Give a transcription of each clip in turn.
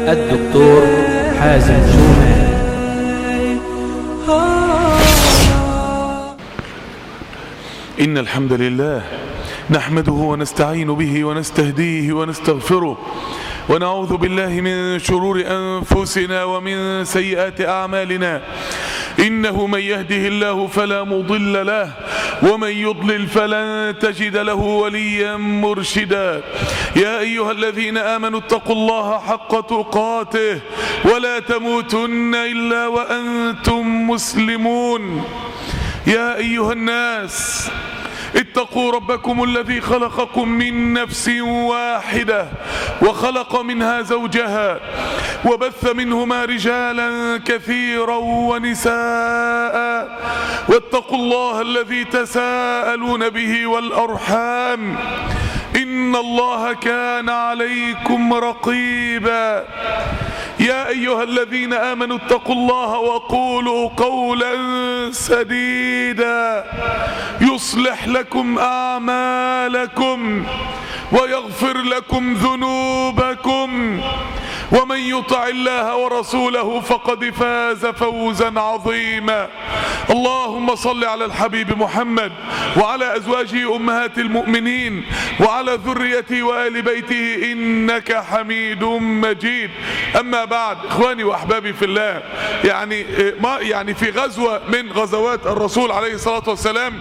الدكتور حازم شومان. إن الحمد لله نحمده ونستعين به ونستهديه ونستغفره ونعوذ بالله من شرور أنفسنا ومن سيئات أعمالنا. إنه من يهده الله فلا مضل له ومن يضلل فلن تجد له وليا مرشدا. يا أيها الذين آمنوا اتقوا الله حق تقاته ولا تموتن إلا وأنتم مسلمون. يا أيها الناس اتقوا ربكم الذي خلقكم من نفس واحدة وخلق منها زوجها وبث منهما رجالا كثيرا ونساء واتقوا الله الذي تساءلون به والأرحام إن الله كان عليكم رقيبا. يا أيها الذين آمنوا اتقوا الله وقولوا قولا سديدا يصلح لكم أعمالكم ويغفر لكم ذنوبكم ومن يطع الله ورسوله فقد فاز فوزا عظيما. اللهم صل على الحبيب محمد وعلى أزواجه أمهات المؤمنين وعلى ذريته وآل بيته إنك حميد مجيد. أما بعد، إخواني وأحبابي في الله، يعني في غزوة من غزوات الرسول عليه الصلاة والسلام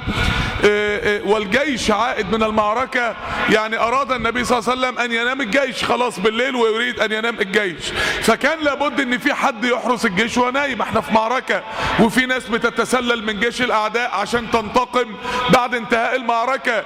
والجيش عائد من المعركة، يعني أراد النبي صلى الله عليه وسلم أن ينام الجيش خلاص بالليل ويريد أن ينام الجيش، فكان لابد أن في حد يحرس الجيش ونايم. احنا في معركة وفي ناس بتتسلل من جيش الأعداء عشان تنتقم بعد انتهاء المعركة،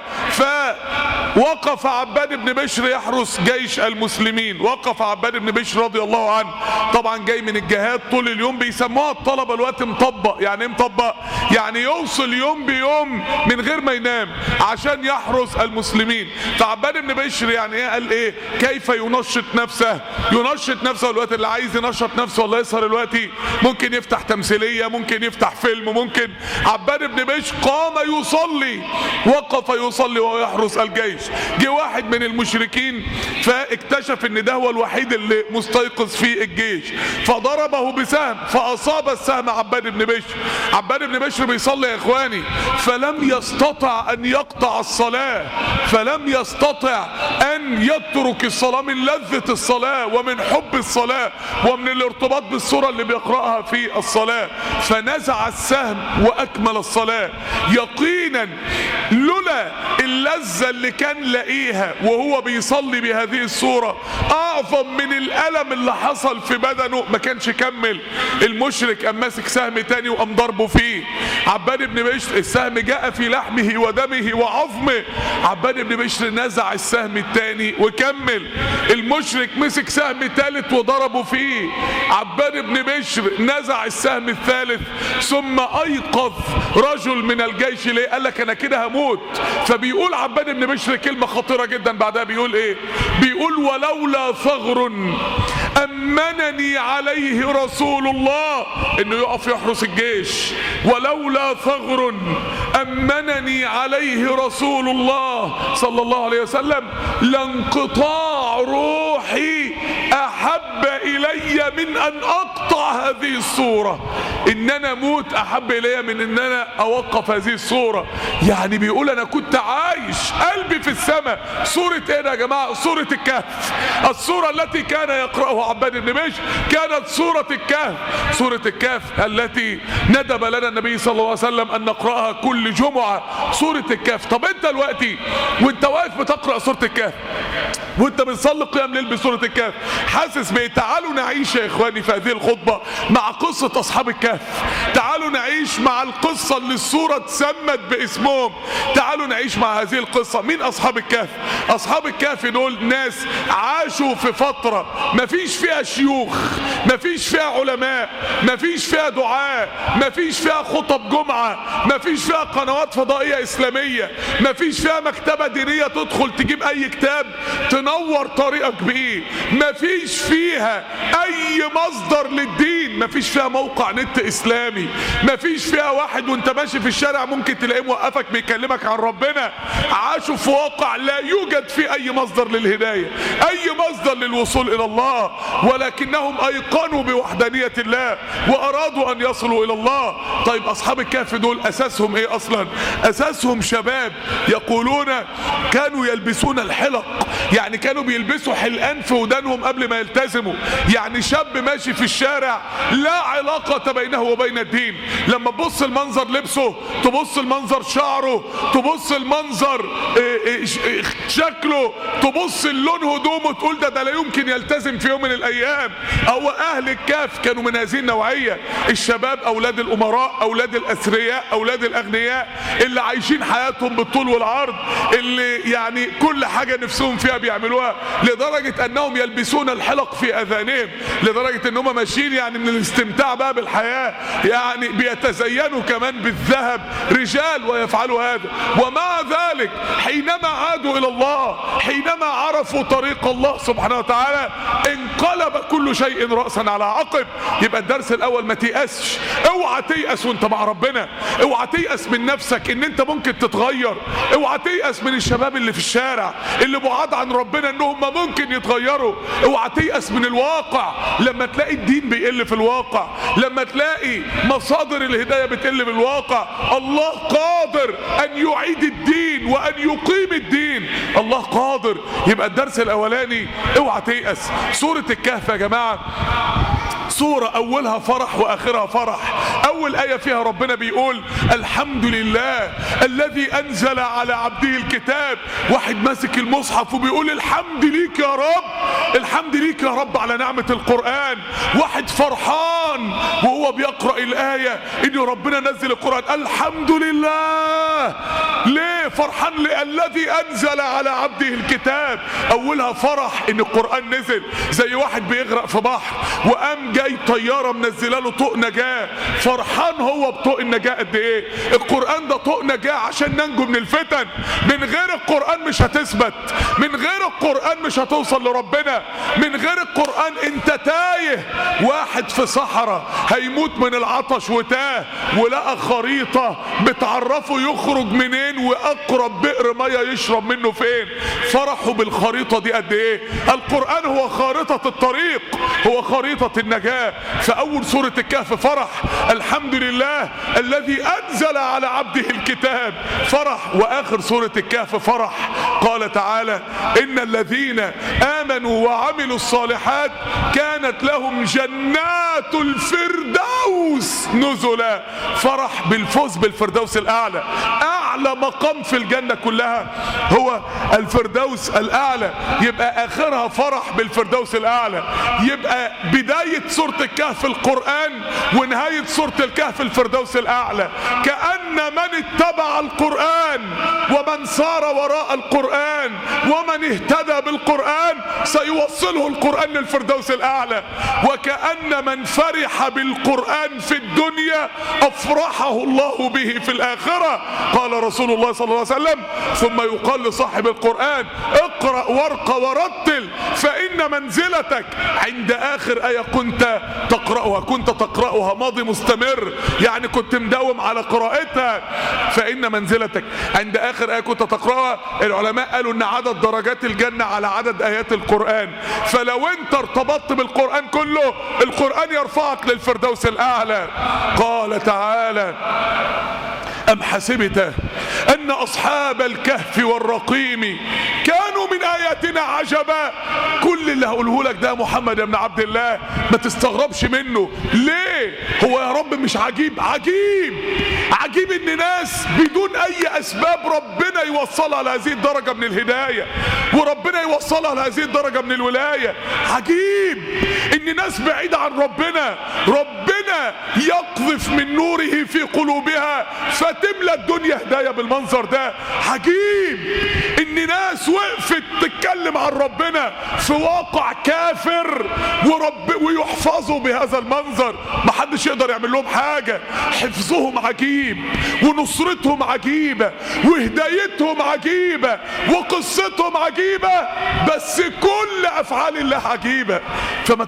فوقف عباد بن بشر يحرس جيش المسلمين. وقف عباد بن بشر رضي الله عنه، طبعا جاي من الجهاد طول اليوم، بيسموها الطلبة الوقت مطبق. يعني ايه مطبق؟ يعني يوصل يوم بيوم من غير ما ينام عشان يحرس المسلمين. فعباد بن بشر يعني ايه؟ قال ايه؟ كيف ينشط نفسه؟ ينشط نفسه الوقت اللي عايز ينشط نفسه ولا يسهر الوقت ممكن يفتح تمثيلية، ممكن يفتح فيلم، ممكن. عباد بن بشر قام يصلي، وقف يصلي ويحرس الجيش. جه واحد من المشركين فاكتشف ان ده هو الوحيد اللي مستيقظ في الجيش، فضربه بسهم فاصاب السهم عباد بن بشر. عباد بن بشر بيصلي يا اخواني، فلم يستطع ان يقطع الصلاة، فلم يستطع ان يترك الصلاة من لذة الصلاة ومن حب الصلاة ومن الارتباط بالسورة اللي بيقرأها في الصلاة، فنزع السهم واكمل الصلاة يقينا. لولا اللذة اللي كان لاقيها وهو بيصلي بهذه السورة اعظم من الالم اللي حصل في بدنه ما كانش كمل. المشرك قام ماسك سهم تاني وقام ضربه فيه. عباد بن بشر السهم جاء في لحمه ودمه وعظمه، عباد بن بشر نزع السهم التاني وكمل. المشرك مسك سهم تالت وضربه فيه، عباد بن بشر نزع السهم الثالث. ثم ايقظ رجل من الجيش ليه؟ قال لك انا كده هموت. فبيقول عباد بن بشر كلمة خطيرة جدا بعدها، بيقول ايه؟ بيقول ولولا ثغر أمنني عليه رسول الله، انه يقف يحرس الجيش. ولولا ثغر أمنني عليه رسول الله صلى الله عليه وسلم لانقطاع روحي أحب إلي من أن أقطع هذه الصورة. إن أنا أموت أحب إلي من إن أنا أوقف هذه الصورة. يعني بيقول أنا كنت عايش قلبي في السماء. صورة إيه يا جماعة؟ صورة الكهف. الصورة التي كان يقرأها عباد بن بشر كانت صورة الكهف. صورة الكهف التي ندب لنا النبي صلى الله عليه وسلم أن نقرأها كل جمعة. صورة الكهف. طب أنت دلوقتي وأنت واقف بتقرأ صورة الكهف وأنت بتصلي قيام ليل بصورة الكهف، حاسس بإيه؟ تعالوا نعيش يا إخواني في هذه الخطبة مع قصة أصحاب الكهف. تعالوا نعيش مع القصة اللي السورة اتسمت باسمهم. تعالوا نعيش مع هذه القصة. مين أصحاب الكهف؟ أصحاب الكهف دول ناس عاشوا في فترة مفيش فيها شيوخ، مفيش فيها علماء، مفيش فيها دعاء، مفيش فيها خطب جمعة، مفيش فيها قنوات فضائية إسلامية، مفيش فيها مكتبة دينية تدخل تجيب أي كتاب تنور طريقك بإيه، مفيش فيها أي مصدر للدين، مفيش فيها موقع نت إسلامي، مفيش فيها واحد وانت ماشي في الشارع ممكن تلاقيه موقفك بيكلمك عن ربنا، عاشوا في واقع لا يوجد فيه اي مصدر للهداية، اي مصدر للوصول الى الله، ولكنهم ايقنوا بوحدانية الله وارادوا ان يصلوا الى الله. طيب اصحاب الكهف دول اساسهم ايه اصلا؟ اساسهم شباب يقولون كانوا يلبسون الحلق، يعني كانوا بيلبسوا حلقان في ودانهم قبل ما يلتزموا. يعني شاب ماشي في الشارع لا علاقة بينه وبين الدين، لما تبص المنظر لبسه، تبص المنظر شعره، تبص المنظر شكله، تبص اللون هدومه، تقول ده لا يمكن يلتزم في يوم من الايام. او اهل الكهف كانوا من هذه النوعية، الشباب اولاد الامراء، اولاد الاثرياء، اولاد الاغنياء، اللي عايشين حياتهم بالطول والعرض، اللي يعني كل حاجة نفسهم فيها بيعملوها، لدرجة انهم يلبسون الحلق في اذانهم، لدرجة انهم ماشيين يعني من الاستمتاع بقى بالحياة، يعني بيتزينوا كمان بالذهب رجال ويفعلوا هذا. ومع ذلك حينما عادوا الى الله، حينما عرفوا طريق الله سبحانه وتعالى، انقلب كل شيء رأسا على عقب. يبقى الدرس الاول ما تيأسش، اوعى تيأس وانت مع ربنا، اوعى تيأس من نفسك ان انت ممكن تتغير، اوعى تيأس من الشباب اللي في الشارع اللي بعاد عن ربنا انهم ممكن يتغيروا، اوعى تيأس من الواقع لما تلاقي الدين بيقل في الواقع، لما تلاقي مصادر الهداية بتقل في الواقع. الله قادر ان يعيد الدين وان يقيم الدين، الله قادر. يبقى الدرس الاولاني اوعى تيأس. سورة الكهف يا جماعة سورة اولها فرح واخرها فرح. اول اية فيها ربنا بيقول الحمد لله الذي انزل على عبده الكتاب، واحد ماسك المصحف وبيقول الحمد ليك يا رب، الحمد ليك يا رب على نعمة القرآن. واحد فرحان وهو بيقرأ الآية ان ربنا نزل القرآن، الحمد لله. ليه فرحان؟ الذي انزل على عبده الكتاب. اولها فرح ان القرآن نزل، زي واحد بيغرق في بحر وقام جاي طيارة منزله له طوق نجاة، فرحان هو بطوق النجاة قد ايه. القرآن ده طوق نجاة عشان ننجو من الفتن. من غير القرآن مش هتثبت، من غير القرآن مش هتوصل لربنا، من غير القرآن انت تايه. واحد في صحراء هيموت من العطش وتاه، ولقى خريطة بتعرفه يخرج منين واقرب بئر مية يشرب منه فين. فرحوا بالخريطة دي قد ايه. القرآن هو خارطة الطريق، هو خريطة النجاة. فأول سورة الكهف فرح، الحمد لله الذي أنزل على عبده الكتاب، فرح. وآخر سورة الكهف فرح، قال تعالى إن الذين آمنوا وعملوا الصالحات كانت لهم جنات الفردوس نزلا. فرح بالفوز بالفردوس الأعلى. أعلى مقام في الجنة كلها هو الفردوس الأعلى، يبقى آخرها فرح بالفردوس الأعلى. يبقى بداية سورة الكهف القرآن ونهاية سورة الكهف الفردوس الأعلى. كأن من اتبع القرآن ومن سار وراء القرآن ومن اهتدى بالقرآن سيوصله القرآن للفردوس الأعلى. وكأن من فرح بالقرآن في الدنيا أفرحه الله به في الآخرة. قال رسول الله صلى الله عليه وسلم ثم يقال لصاحب القرآن اقرأ وارق ورتل فإن منزلتك عند آخر آية كنت تقرأها، كنت تقرأها ماضي مستمر، يعني كنت مداوم على قراءتها. فإن منزلتك عند آخر آية كنت تقرأها. العلماء قالوا إن عدد درجات الجنة على عدد آيات القرآن، فلو أنت ارتبطت بالقرآن كله القرآن يرفعك للفردوس الأعلى. قال تعالى أم حسبت أن أصحاب الكهف والرقيم كانوا من آياتنا عجبا. كل اللي هقوله لك ده محمد بن عبد الله ما تستغربش منه. ليه؟ هو يا رب مش عجيب؟ عجيب، عجيب ان ناس بدون اي اسباب ربنا يوصلها لهذه الدرجة من الهداية، وربنا يوصلها لهذه الدرجة من الولاية. عجيب ان ناس بعيدة عن ربنا ربنا يقذف من نوره في قلوبها فتملى الدنيا هداية بالمنظر ده. عجيب ان ناس وقفت تتكلم يتكلم عن ربنا في واقع كافر ويحفظوا بهذا المنظر، محدش يقدر يعمل لهم حاجة. حفظهم عجيب ونصرتهم عجيبة وهدايتهم عجيبة وقصتهم عجيبة، بس كل افعال الله عجيبة. فما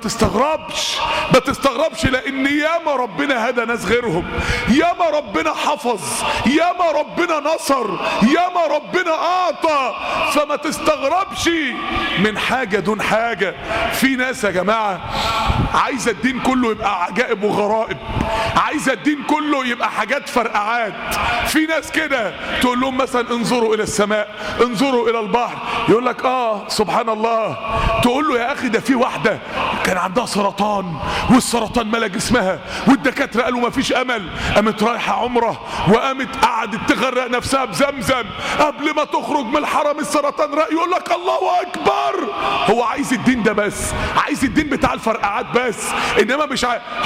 تستغربش لان ياما ربنا هدى ناس غيرهم، ياما ربنا حفظ، ياما ربنا نصر، ياما ربنا اعطى. فما تستغربش من حاجة دون حاجة. في ناس يا جماعة عايزة الدين كله يبقى عجائب وغرائب، عايزة الدين كله يبقى حاجات فرقعات. في ناس كده تقول لهم مثلا انظروا الى السماء، انظروا الى البحر، يقول لك سبحان الله. تقول له يا اخي ده في واحدة كان عندها سرطان والسرطان ملا جسمها والدكاترة قالوا ما فيش امل، قامت رايحة عمرة وقامت قعدت تغرق نفسها بزمزم قبل ما تخرج من الحرم السرطان رأي. يقول لك الله اكبر. هو عايز الدين ده بس، عايز الدين بتاع الفرقعات بس، انما مش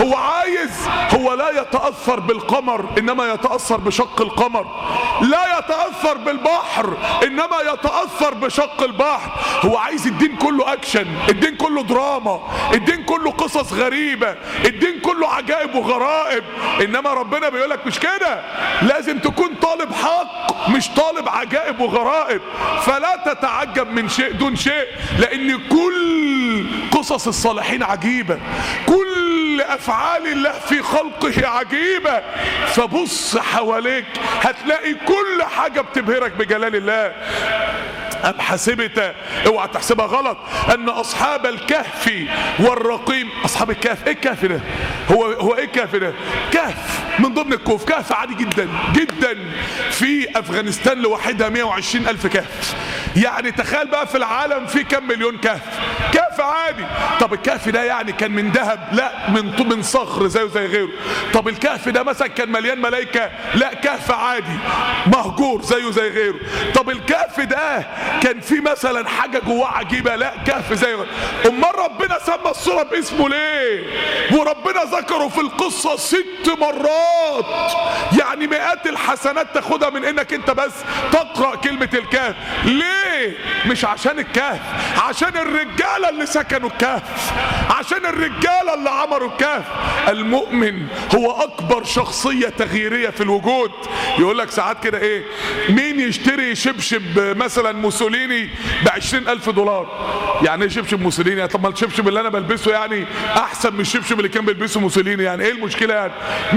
هو لا يتأثر بالقمر انما يتأثر بشق القمر، لا يتأثر بالبحر انما يتأثر بشق البحر. هو عايز الدين كله اكشن، الدين كله دراما، الدين كله قصص غريبة، الدين كله عجائب وغرائب. انما ربنا بيقولك مش كده، لازم تكون طالب حق مش طالب عجائب وغرائب. فلا تتعجب من شيء دون شيء، لان كل قصص الصالحين عجيبة، كل افعال الله في خلقه عجيبة. فبص حواليك هتلاقي كل حاجة بتبهرك بجلال الله. أم حسبت، اوعى تحسبها غلط، ان اصحاب الكهف والرقيم. اصحاب الكهف، ايه الكهف ده؟ هو ايه الكهف ده؟ كهف من ضمن الكهوف، كهف عادي جدا جدا. في افغانستان لوحدها 120,000 كهف. يعني تخيل بقى في العالم في كم مليون كهف. كهف عادي. طب الكهف ده يعني كان من ذهب؟ لا، من صخر زيه زي غيره. طب الكهف ده مثلا كان مليان ملائكة؟ لا، كهف عادي مهجور زيه زي غيره. طب الكهف ده كان في مثلا حاجة جواه عجيبة؟ لا، كهف زيه. امال ربنا سمى الصورة باسمه ليه؟ وربنا ذكره في القصة 6 مرات، يعني مئات الحسنات تاخدها من انك انت بس تقرأ كلمة الكهف. ليه؟ مش عشان الكهف، عشان الرجالة اللي سكنوا الكهف، عشان الرجالة اللي عمروا الكهف. المؤمن هو اكبر شخصية تغييرية في الوجود. يقول لك ساعات كده ايه، مين يشتري شبشب مثلا موسوليني ب20,000 $؟ يعني ايه شبشب موسوليني؟ طب ما الشبشب اللي انا بلبسه يعني احسن من الشبشب اللي كان بيلبسه موسوليني، يعني ايه المشكلة يعني؟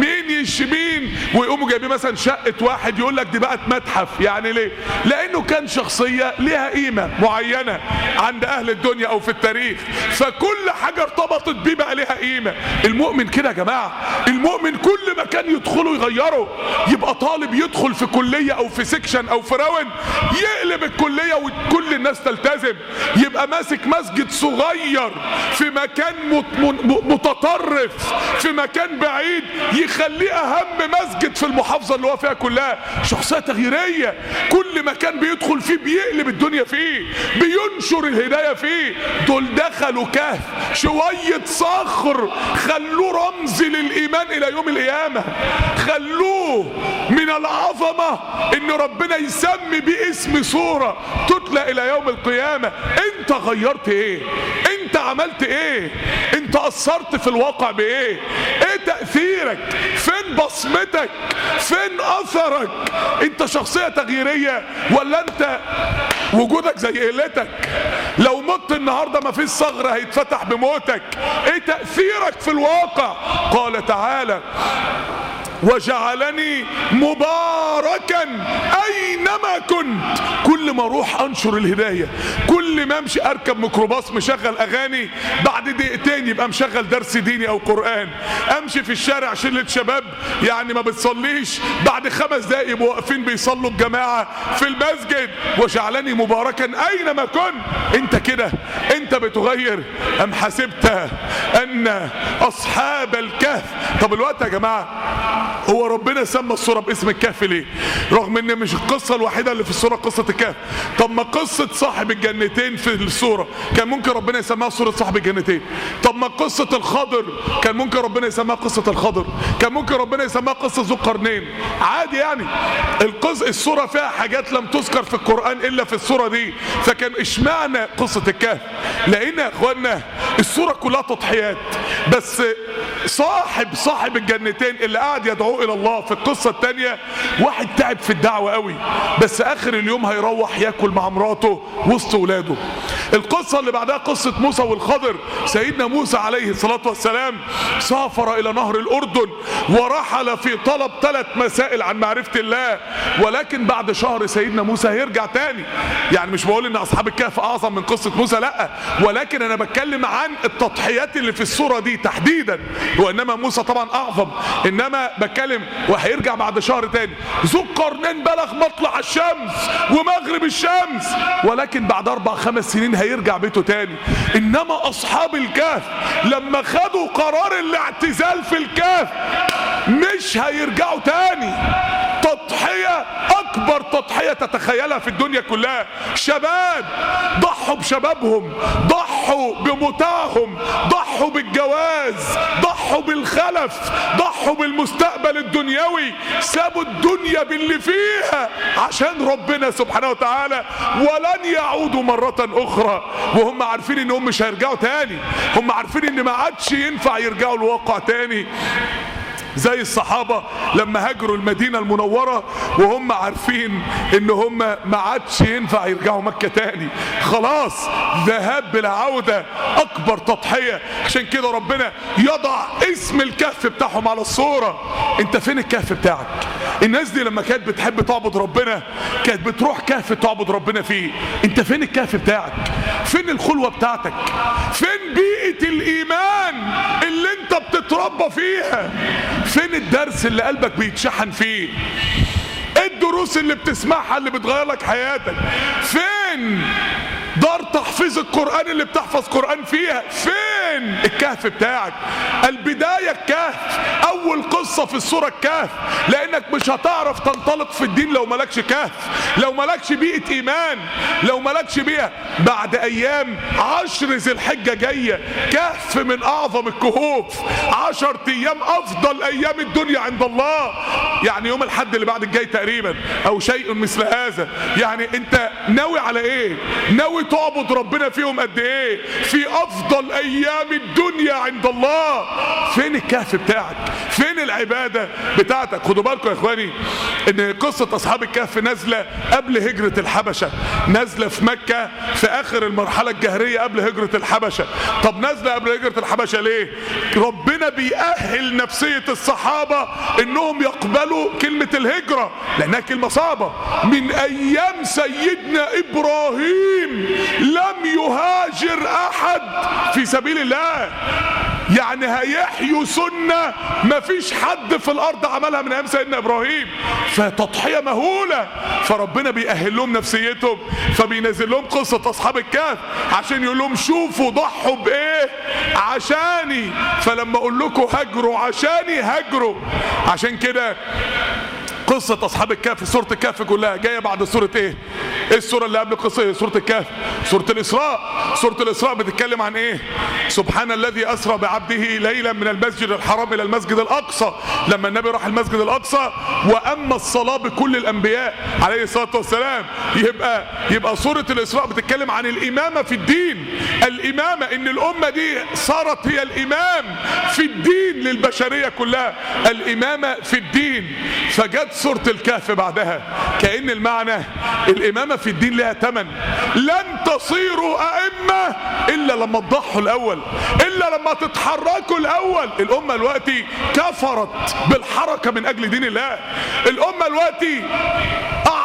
مين ويقوموا جايبين مثلا شقة واحد يقول لك دي بقت متحف. يعني ليه؟ لانه كان شخصية ليها قيمة معينة عند اهل الدنيا او في التاريخ، فكل حاجة ارتبطت بيه بقى ليها قيمة. المؤمن كده يا جماعة، المؤمن كل مكان يدخله يغيره. يبقى طالب يدخل في كلية او في سكشن او في راون يقلب الكلية وكل الناس تلتزم. يبقى ماسك مسجد صغير في مكان متطرف في مكان بعيد يخليه اهم مسجد في المحافظة اللي هو فيها كلها. شخصية تغييرية، كل مكان بيدخل فيه بيقلب الدنيا فيه، بينشر الهداية فيه. دول دخلوا كهف شوية صخر خلوه رمز للإيمان إلى يوم القيامة، خلوه من العظمة إن ربنا يسمي باسم سورة تتلى إلى يوم القيامة. أنت غيرت إيه؟ أنت عملت إيه؟ أنت أثرت في الواقع بإيه؟ إيه تأثيرك؟ فين بصمتك؟ فين أثرك؟ أنت شخصية تغييرية ولا أنت وجودك زي قلتك؟ لو مت النهاردة ما فيش صغر هيتفتح بموتك. ايه تأثيرك في الواقع؟ قال تعالى وجعلني مباركا اينما كنت. كل ما اروح انشر الهداية، كل ما امشي اركب ميكروباص مشغل اغاني، بعد دقيقتين يبقى مشغل درس ديني او قرآن. امشي في الشارع شلة شباب يعني ما بتصليش، بعد 5 دقايق يبقوا واقفين بيصلوا الجماعة في المسجد. وجعلني مباركا اينما كنت. انت كده انت بتغير. ام حسبت ان اصحاب الكهف. طب الوقت يا جماعة هو ربنا سمى السورة باسم الكهف ليه؟ رغم ان مش القصة الوحيدة اللي في السورة قصة الكهف. طب ما قصة صاحب الجنتين في السورة كان ممكن ربنا يسميها سورة صاحب الجنتين. طب ما قصة الخضر كان ممكن ربنا يسميها قصة الخضر. كان ممكن ربنا يسميها قصة ذو القرنين. عادي يعني. السورة فيها حاجات لم تذكر في القرآن الا في السورة دي، فكان اشمعنى قصة الكهف؟ لان يا اخوانا السورة كلها تضحيات، بس صاحب الجنتين اللي قاعد يدعو الى الله في القصة التانية واحد تعب في الدعوة قوي، بس اخر اليوم هيروح ياكل مع مراته وسط ولاده. القصة اللي بعدها قصة موسى والخضر. سيدنا موسى عليه الصلاة والسلام سافر الى نهر الاردن ورحل في طلب 3 مسائل عن معرفة الله، ولكن بعد شهر سيدنا موسى هيرجع تاني. يعني مش بقول ان اصحاب الكهف اعظم من قصة موسى، لا، ولكن انا بتكلم عن التضحيات اللي في السورة دي تحديدا، وانما موسى طبعا اعظم، انما بتكلم وهيرجع بعد شهر تاني. ذو القرنين بلغ مطلع الشمس ومغرب الشمس، ولكن بعد 4-5 سنين هيرجع بيته تاني. انما اصحاب الكهف لما خدوا قرار الاعتزال في الكهف مش هيرجعوا تاني. تضحية، اكبر تضحية تتخيلها في الدنيا كلها. شباب ضحوا بشبابهم، ضحوا بمتاعهم، ضحوا بالجواز، ضحوا بالخلف، ضحوا بالمستقبل الدنيوي، سابوا الدنيا باللي فيها عشان ربنا سبحانه وتعالى، ولن يعودوا مرة اخرى وهم عارفين انهم مش هيرجعوا تاني. هم عارفين ان ما عادش ينفع يرجعوا الواقع تاني، زي الصحابة لما هاجروا المدينة المنورة وهم عارفين ان هم ما عادش ينفع يرجعوا مكة تاني، خلاص ذهاب بلا عودة، اكبر تضحية. عشان كده ربنا يضع اسم الكهف بتاعهم على الصورة. انت فين الكهف بتاعك؟ الناس دي لما كانت بتحب تعبد ربنا كانت بتروح كهف تعبد ربنا فيه. انت فين الكهف بتاعك؟ فين الخلوة بتاعتك؟ فين بيئة الايمان اللي انت بتتربى فيها؟ فين الدرس اللي قلبك بيتشحن فيه؟ ايه الدروس اللي بتسمعها اللي بتغير لك حياتك؟ فين دار تحفيظ القرآن اللي بتحفظ قرآن فيها؟ فين الكهف بتاعك؟ البداية الكهف، اول قصة في السورة الكهف، لانك مش هتعرف تنطلق في الدين لو ملكش كهف، لو ملكش بيئة ايمان، لو ملكش بيئة. بعد ايام 10 ذي الحجة جاية، كهف من اعظم الكهوف، 10 ايام افضل ايام الدنيا عند الله، يعني يوم الحد اللي بعد الجاي تقريبا او شيء مثل هذا. يعني انت ناوي على ايه؟ ناوي تعبد ربنا فيهم قد ايه؟ في افضل ايام الدنيا عند الله. فين الكهف بتاعك؟ فين العبادة بتاعتك؟ خدوا بالكم يا اخواني ان قصة اصحاب الكهف نازلة قبل هجرة الحبشة، نازلة في مكة في اخر المرحلة الجهرية قبل هجرة الحبشة. طب نازلة قبل هجرة الحبشة ليه؟ ربنا بيأهل نفسية الصحابة انهم يقبلوا كلمة الهجرة، لانها كلمة صعبة. من ايام سيدنا ابراهيم لم يهاجر احد في سبيل الله، يعني هيحيوا سنة مفيش حد في الارض عملها من ايام سيدنا ابراهيم، فتضحية مهولة. فربنا بيأهل لهم نفسيتهم، فبينزل لهم قصة اصحاب الكهف عشان يقول لهم شوفوا ضحوا بايه عشاني، فلما اقول لكم هاجروا عشاني هاجروا. عشان كده قصة أصحاب الكهف، سورة الكهف كلها جاية بعد سورة إيه؟ إيه السورة اللي قبل قصة سورة الكهف؟ سورة الإسراء. سورة الإسراء بتتكلم عن إيه؟ سبحان الذي أسرى بعبده ليلا من المسجد الحرام إلى المسجد الأقصى. لما النبي راح المسجد الأقصى وأما الصلاة بكل الأنبياء عليه الصلاة والسلام، يبقى سورة الإسراء بتتكلم عن الإمامة في الدين. الإمامة إن الأمة دي صارت هي الإمام في الدين للبشرية كلها، الإمامة في الدين. فجت سورة الكهف بعدها، كأن المعنى الإمامة في الدين لها ثمن. لن تصيروا أئمة إلا لما تضحوا الأول، إلا لما تتحركوا الأول. الأمة دلوقتي كفرت بالحركة من أجل دين الله. الأمة دلوقتي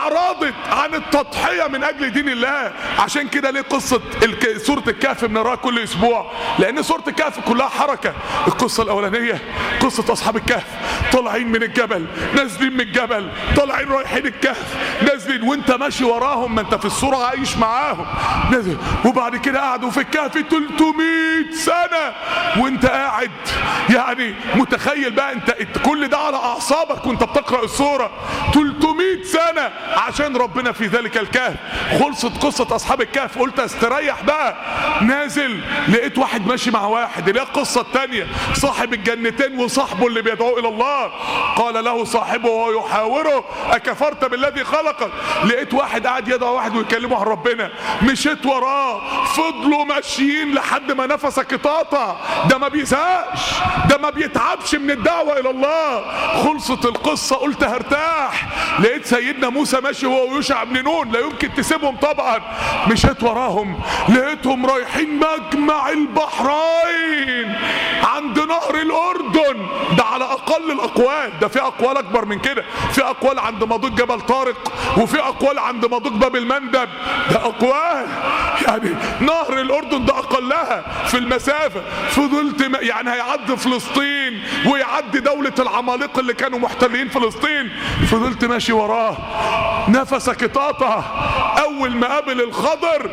اعرضت عن التضحية من اجل دين الله. عشان كده ليه قصة سورة الكهف بنقراها كل اسبوع؟ لان سورة الكهف كلها حركة. القصة الاولانية قصة اصحاب الكهف، طالعين من الجبل، نازلين من الجبل، طالعين رايحين الكهف، نازلين وانت ماشي وراهم، ما انت في الصورة عايش معاهم، نازل. وبعد كده قعدوا في الكهف 300 سنة وانت قاعد، يعني متخيل بقى انت كل ده على اعصابك وانت بتقرأ السورة 300 سنة عشان ربنا في ذلك الكهف. خلصت قصة اصحاب الكهف، قلت استريح بقى، نازل لقيت واحد ماشي مع واحد. اللي هي القصة التانية، صاحب الجنتين وصاحبه اللي بيدعوه الى الله. قال له صاحبه وهو يحاوره اكفرت بالذي خلقك. لقيت واحد قاعد يدعو واحد ويكلمه عن ربنا، مشيت وراه، فضلوا ماشيين لحد ما نفسك اتقطع. ده ما بيزهقش، ده ما بيتعبش من الدعوة الى الله. خلصت القصة، قلت هرتاح. لقيت سيدنا موسى ماشي هو ويوشع بن نون، لا يمكن تسيبهم طبعا. مشيت وراهم لقيتهم رايحين مجمع البحرين عند نهر الاردن. ده على اقل الاقوال، ده في اقوال اكبر من كده، في اقوال عند مضيق جبل طارق، وفي اقوال عند مضيق باب المندب. ده اقوال، يعني نهر الاردن ده اقلها في المسافة. فضلت يعني هيعدي فلسطين ويعدي دولة العمالقة اللي كانوا محتلين فلسطين. فضلت ماشي وراه، نفسك اتقطع. اول ما قابل الخضر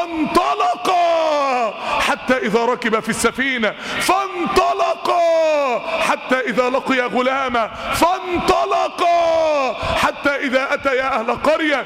فانطلقا حتى اذا ركب في السفينة، فانطلقا حتى اذا لقي غلاما، فانطلقا حتى اذا اتيا اهل قرية.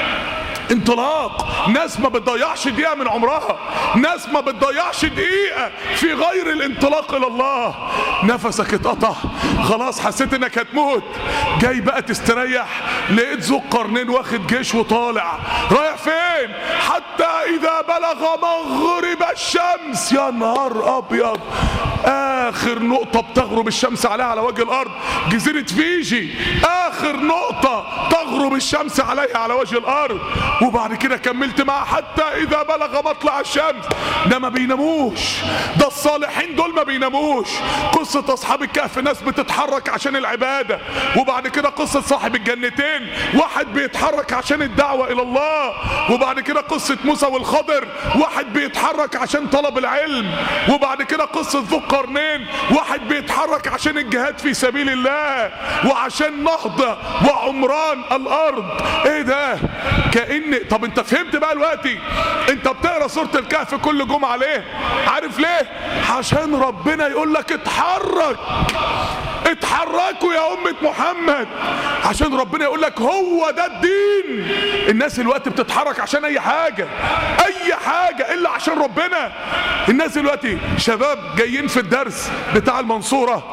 انطلاق. ناس ما بتضيعش دقيقة من عمرها، ناس ما بتضيعش دقيقة في غير الانطلاق الى الله. نفسك اتقطع خلاص، حسيت انك هتموت، جاي بقى تستريح، لقيت ذو القرنين واخد جيش وطالع. رايح فين؟ حتى اذا بلغ مغرب الشمس. يا نهار ابيض، اخر نقطة بتغرب الشمس عليها على وجه الارض جزيرة فيجي، اخر نقطة تغرب الشمس عليها على وجه الارض. وبعد كده كملت معاه حتى اذا بلغ مطلع الشمس. ده ما بيناموش، ده الصالحين دول ما بيناموش. قصة اصحاب الكهف ناس بتتحرك عشان العبادة. وبعد كده قصة صاحب الجنتين، واحد بيتحرك عشان الدعوة الى الله. وبعد كده قصة موسى والخضر، واحد بيتحرك عشان طلب العلم. وبعد كده قصة ذو القرنين، واحد بيتحرك عشان الجهاد في سبيل الله وعشان نهضة وعمران الارض. ايه ده؟ كأن طب انت فهمت بقى دلوقتي؟ انت بتقرا سورة الكهف كل جمعة ليه؟ عارف ليه؟ عشان ربنا يقول لك اتحرك، اتحركوا يا أمة محمد. عشان ربنا يقول لك هو ده الدين. الناس الوقت بتتحرك عشان اي حاجة، اي حاجة الا عشان ربنا. الناس دلوقتي شباب جايين في الدرس بتاع المنصورة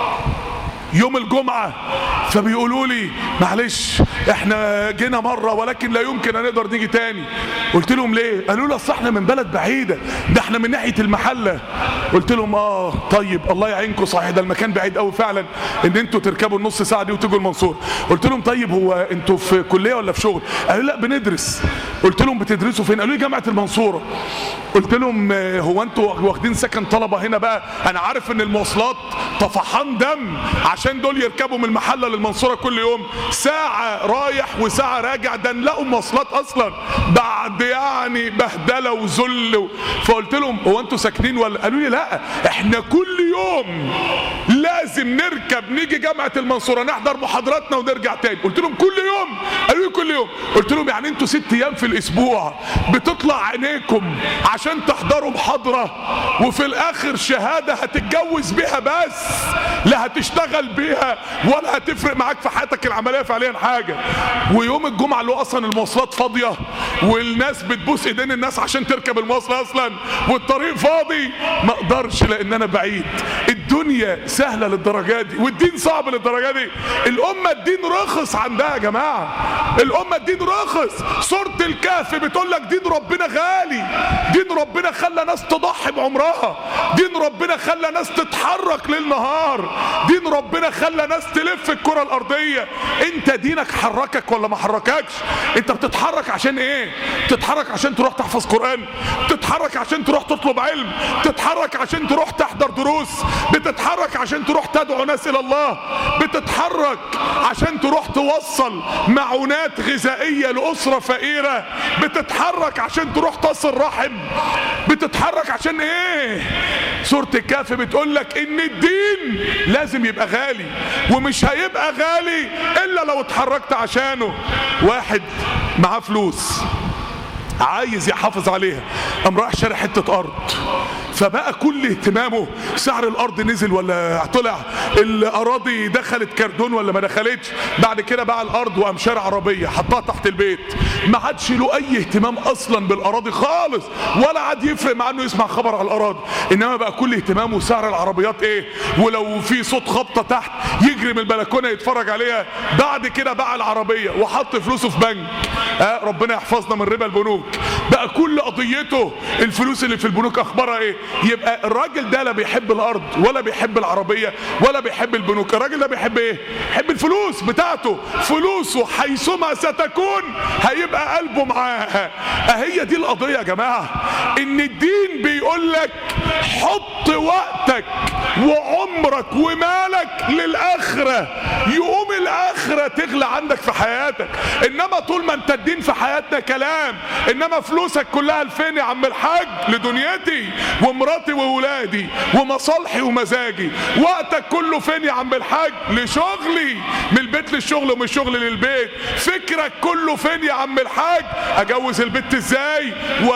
يوم الجمعة، فبيقولوا لي معلش احنا جينا مرة ولكن لا يمكن ان نقدر نيجي تاني. قلت لهم ليه؟ قالوا لي اصل احنا من بلد بعيدة، ده احنا من ناحية المحلة. قلت لهم طيب الله يعينكم، صحيح ده المكان بعيد قوي فعلا ان انتوا تركبوا النص ساعة دي وتيجوا المنصورة. قلت لهم طيب هو انتوا في كلية ولا في شغل؟ قالوا لا بندرس. قلت لهم بتدرسوا فين؟ قالوا لي جامعة المنصورة. قلت لهم هو انتوا واخدين سكن طلبة هنا بقى؟ انا عارف ان المواصلات طفحان دم عشان دول يركبوا من المحلة للمنصورة كل يوم ساعة رايح وساعة راجع، ده نلاقوا مواصلات اصلا بعد يعني بهدلة وذل. فقلت لهم هو انتوا ساكنين ولا؟ قالوا لي لا احنا كل يوم لازم نركب نيجي جامعة المنصورة نحضر محاضراتنا ونرجع تاني. قلت لهم كل يوم؟ قالوا لي كل يوم. قلت لهم يعني انتوا 6 ايام في الاسبوع بتطلع عينيكم عشان تحضروا محاضرة وفي الاخر شهادة هتتجوز بيها بس، لا هتشتغل بيها ولا هتفرق معاك في حياتك العملية فعليا حاجة. ويوم الجمعة اللي هو اصلا المواصلات فاضية والناس بتبوس ايدين الناس عشان تركب المواصلة اصلا والطريق فاضي، ما اقدرش لان انا بعيد. الدنيا سهلة للدرجة دي والدين صعب للدرجة دي. الامة الدين رخص عندها يا جماعة، الامة الدين رخص. سورة الكهف بتقول لك دين ربنا غالي، دين دين ربنا خلى ناس تضحي بعمرها، دين ربنا خلى ناس تتحرك ليل نهار، دين ربنا خلى ناس تلف الكرة الارضية. انت دينك حركك ولا ما حرككش؟ انت بتتحرك عشان ايه؟ بتتحرك عشان تروح تحفظ قرآن، بتتحرك عشان تروح تطلب علم، بتتحرك عشان تروح تحضر دروس، بتتحرك عشان تروح تدعو ناس الى الله، بتتحرك عشان تروح توصل معونات غذائية لأسرة فقيرة، بتتحرك عشان تروح تصل رحم، بتتحرك عشان ايه؟ سورة الكهف بتقول لك ان الدين لازم يبقى غالي، ومش هيبقى غالي الا لو اتحركت عشانه. واحد معاه فلوس عايز يحافظ عليها، قام رايح شاري حتة ارض، فبقى كل اهتمامه سعر الارض نزل ولا طلع، الاراضي دخلت كردون ولا ما دخلتش، بعد كده باع الارض وقام شاري عربيه حطها تحت البيت، ما عادش له اي اهتمام اصلا بالاراضي خالص، ولا عاد يفرق مع انه يسمع خبر على الاراضي، انما بقى كل اهتمامه سعر العربيات ايه، ولو في صوت خبطه تحت يجري من البلكونه يتفرج عليها. بعد كده باع العربيه وحط فلوسه في بنك، ربنا يحفظنا من ربا البنوك، بقى كل قضيته الفلوس اللي في البنوك اخبارها ايه. يبقى الراجل ده لا بيحب الارض ولا بيحب العربيه ولا بيحب البنوك، الراجل ده بيحب ايه؟ بيحب الفلوس بتاعته، فلوسه حيثما ستكون هيبقى قلبه معاها. هي دي القضيه يا جماعه، ان الدين بيقول لك حط وقتك وعمرك ومالك للاخره، يقوم الاخره تغلى عندك في حياتك. انما طول ما انت الدين في حياتنا كلام، انما فلوسك كلها لفين يا عم الحاج؟ لدنيتي ومراتي وولادي ومصالحي ومزاجي. وقتك كله فين يا عم الحاج؟ لشغلي، من البيت للشغل ومن الشغل للبيت. فكرك كله فين يا عم الحاج؟ اجوز البنت ازاي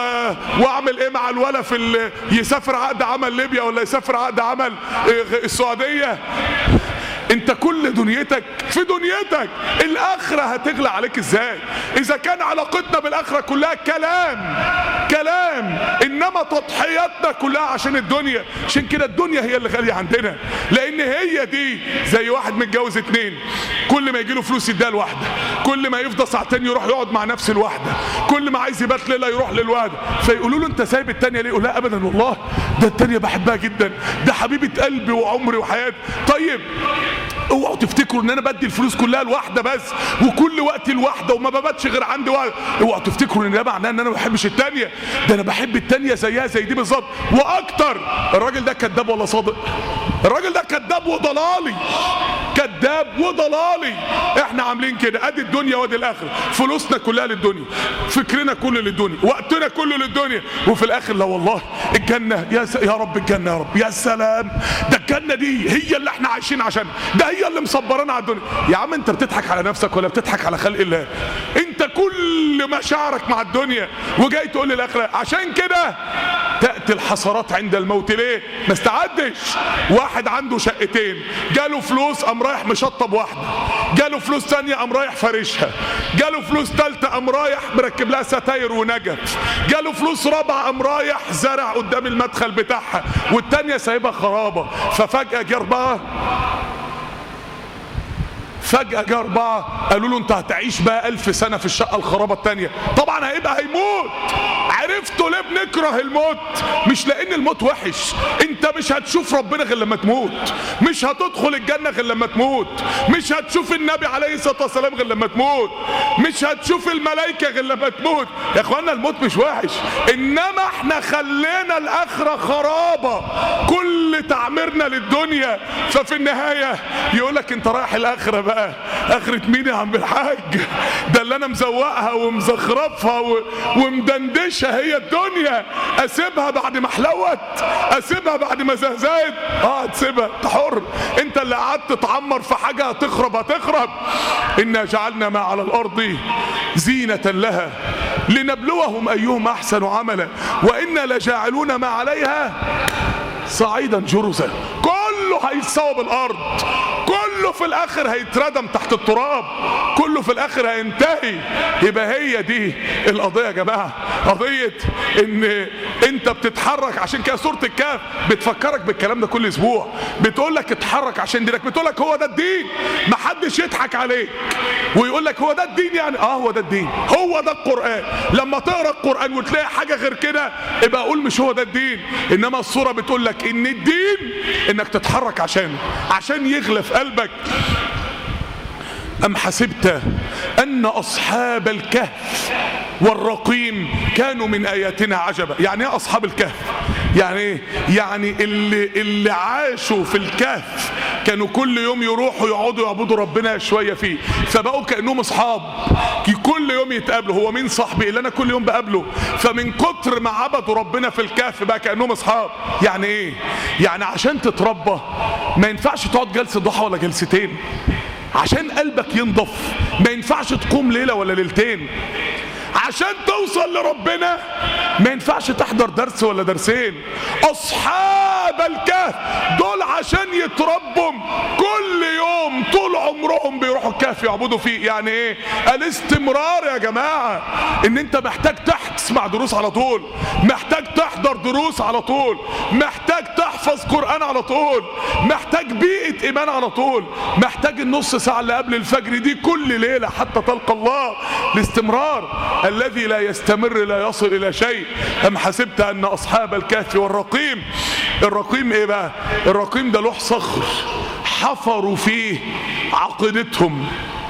واعمل ايه مع الولا في يسافر عقد عمل ليبيا ولا يسافر عقد عمل السعوديه. انت كل دنيتك في دنيتك، الاخره هتغلى عليك ازاي؟ اذا كان علاقتنا بالاخره كلها كلام، انما تضحياتنا كلها عشان الدنيا. عشان كده الدنيا هي اللي غاليه عندنا، لان هي دي زي واحد متجوز اتنين، كل ما يجيله فلوس يديها لواحده، كل ما يفضى ساعتين يروح يقعد مع نفس الواحده، كل ما عايز يبات ليله يروح للواحده. فيقولوا له انت سايب التانيه ليه؟ يقول لا ابدا والله، ده التانيه بحبها جدا، ده حبيبه قلبي وعمري وحياتي. طيب اوعوا تفتكروا ان انا بدي الفلوس كلها لواحده بس وكل وقت الواحده وما بباتش غير عندي واحده. اوعوا تفتكروا ان ده معناه ان انا ما بحبش التانيه، ده انا بحب التانيه زيها زي دي بالظبط واكتر. الراجل ده كذاب ولا صادق؟ الراجل ده كذاب وضلالي، كذاب وضلالي. احنا عاملين كده، ادي الدنيا وادي الاخره، فلوسنا كلها للدنيا، فكرنا كله للدنيا، وقتنا كله للدنيا، وفي الاخر لا والله الجنه يا رب، الجنه يا رب، يا سلام، ده الجنه دي هي اللي احنا عايشين عشان، ده هي اللي مصبرانا على الدنيا. يا عم انت بتضحك على نفسك ولا بتضحك على خلق الله؟ انت كل مشاعرك مع الدنيا وجاي تقول لي الاخره. عشان كده تأتي الحسرات عند الموت. ليه؟ ما استعدش. واحد عنده شقتين، جاله فلوس قام رايح مشطب واحده، جاله فلوس ثانيه قام رايح فارشها، جاله فلوس ثالثه قام رايح مركب لها ستاير ونجف، جاله فلوس رابعه قام رايح زرع قدام المدخل بتاعها، والثانيه سايبها خرابه. ففجاه جه أربعة قالوا له انت هتعيش بقى 1000 سنة في الشقة الخرابة التانية. طبعا هيموت. عرفتوا ليه بنكره الموت؟ مش لان الموت وحش، انت مش هتشوف ربنا غير لما تموت، مش هتدخل الجنة غير لما تموت، مش هتشوف النبي عليه الصلاة والسلام غير لما تموت، مش هتشوف الملائكة غير لما تموت. يا اخوانا الموت مش وحش، انما احنا خلينا الاخرة خرابة، كل تعميرنا للدنيا. ففي النهاية يقولك انت رايح الاخرة بقى، اخرة مين يا عم الحاج؟ ده اللي انا مزوقها ومزخرفها ومدندشها هي الدنيا. اسيبها بعد ما حلوت؟ اسيبها بعد ما زهزات؟ هتسيبها، انت حر. انت اللي قعدت تعمر في حاجة هتخرب. انا جعلنا ما على الارض زينة لها لنبلوهم ايهم احسن عملا وانا لجاعلون ما عليها صعيدا جرزا. كله هيتصاب الارض، كله كله في الاخر هيتردم تحت التراب، كله في الاخر هينتهي. يبقى هي دي القضيه يا جماعه، قضيه ان انت بتتحرك. عشان كده سوره الكهف بتفكرك بالكلام ده كل اسبوع، بتقول لك اتحرك عشان دينك، بتقول لك هو ده الدين، محدش يضحك عليك ويقول لك هو ده الدين. يعني هو ده الدين، هو ده القرآن. لما تقرا القرآن وتلاقي حاجه غير كده ابقى اقول مش هو ده الدين. انما الصوره بتقول لك ان الدين انك تتحرك عشانه، عشان يغلى في قلبك. أم حسبت أن أصحاب الكهف والرقيم كانوا من آياتنا عجبا. يعني ايه أصحاب الكهف؟ يعني ايه؟ يعني اللي عاشوا في الكهف كانوا كل يوم يروحوا يقعدوا يعبدوا ربنا شوية فيه، فبقوا كأنهم أصحاب كل يوم يتقابلوا. هو مين صاحبي اللي أنا كل يوم بقابله؟ فمن كتر ما عبدوا ربنا في الكهف بقى كأنهم أصحاب. يعني ايه؟ يعني عشان تتربى ما ينفعش تقعد جلسة ضحى ولا جلستين. عشان قلبك ينضف ما ينفعش تقوم ليلة ولا ليلتين. عشان توصل لربنا ما ينفعش تحضر درس ولا درسين. أصحاب الكهف دول عشان يتربوا كل يوم طول عمرهم بيروحوا الكهف يعبدوا فيه. يعني ايه؟ الاستمرار يا جماعة، ان انت محتاج تسمع دروس على طول، محتاج تحضر دروس على طول، محتاج تحفظ قرآن على طول، محتاج بيئة ايمان على طول، محتاج النص ساعة اللي قبل الفجر دي كل ليلة حتى تلقى الله. الاستمرار الذي لا يستمر لا يصل الى شيء. ام حسبت ان اصحاب الكهف والرقيم، الرقيم ايه بقى؟ الرقيم ده لوح صخر حفروا فيه عقيدتهم،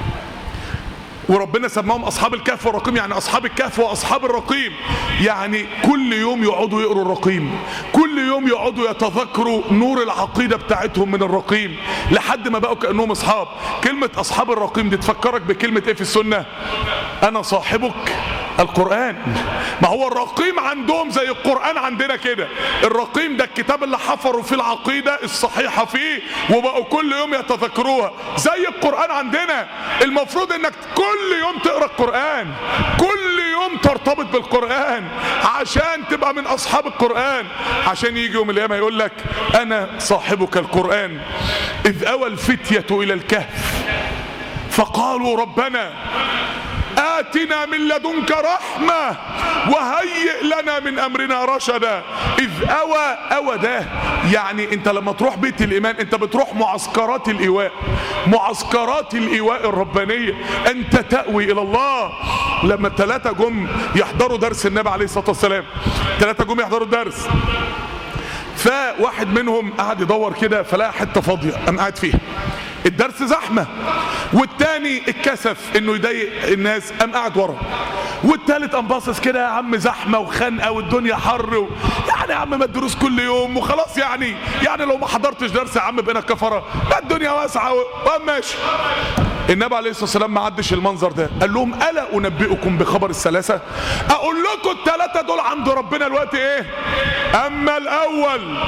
وربنا سماهم اصحاب الكهف والرقيم. يعني اصحاب الكهف واصحاب الرقيم يعني كل يوم يقعدوا يقروا الرقيم، كل يوم يقعدوا يتذكروا نور العقيدة بتاعتهم من الرقيم لحد ما بقوا كأنهم اصحاب. كلمة اصحاب الرقيم دي تفكرك بكلمة ايه في السنة؟ انا صاحبك القرآن. ما هو الرقيم عندهم زي القرآن عندنا كده. الرقيم ده الكتاب اللي حفروا فيه العقيدة الصحيحة فيه وبقوا كل يوم يتذكروها. زي القرآن عندنا المفروض انك كل يوم تقرأ القرآن، كل يوم ترتبط بالقرآن عشان تبقى من اصحاب القرآن. عشان يجي يوم القيامة يقول لك انا صاحبك القرآن. اذ اوى الفتية الى الكهف فقالوا ربنا آتنا من لدنك رحمة وهيئ لنا من أمرنا رشدا. إذ أوى ده يعني أنت لما تروح بيت الإيمان أنت بتروح معسكرات الإيواء، معسكرات الإيواء الربانية، أنت تأوي إلى الله. لما الثلاثة جم يحضروا درس النبي عليه الصلاة والسلام، الثلاثة جم يحضروا الدرس، فواحد منهم قعد يدور كده فلقى حتة فاضية قام قاعد فيها. الدرس زحمة، والتاني اتكسف انه يضايق الناس قام قاعد ورا، والتالت قام باصص كده يا عم زحمة وخنقة والدنيا حر يعني يا عم ما الدروس كل يوم وخلاص، يعني لو ما حضرتش درس يا عم بقينا كفرة، لا الدنيا واسعة وقام ماشي. النبي عليه الصلاة والسلام ما عدش المنظر ده، قال لهم ألا أنبئكم بخبر الثلاثة؟ أقول لكم الثلاثة دول عند ربنا الوقت إيه؟ أما الأول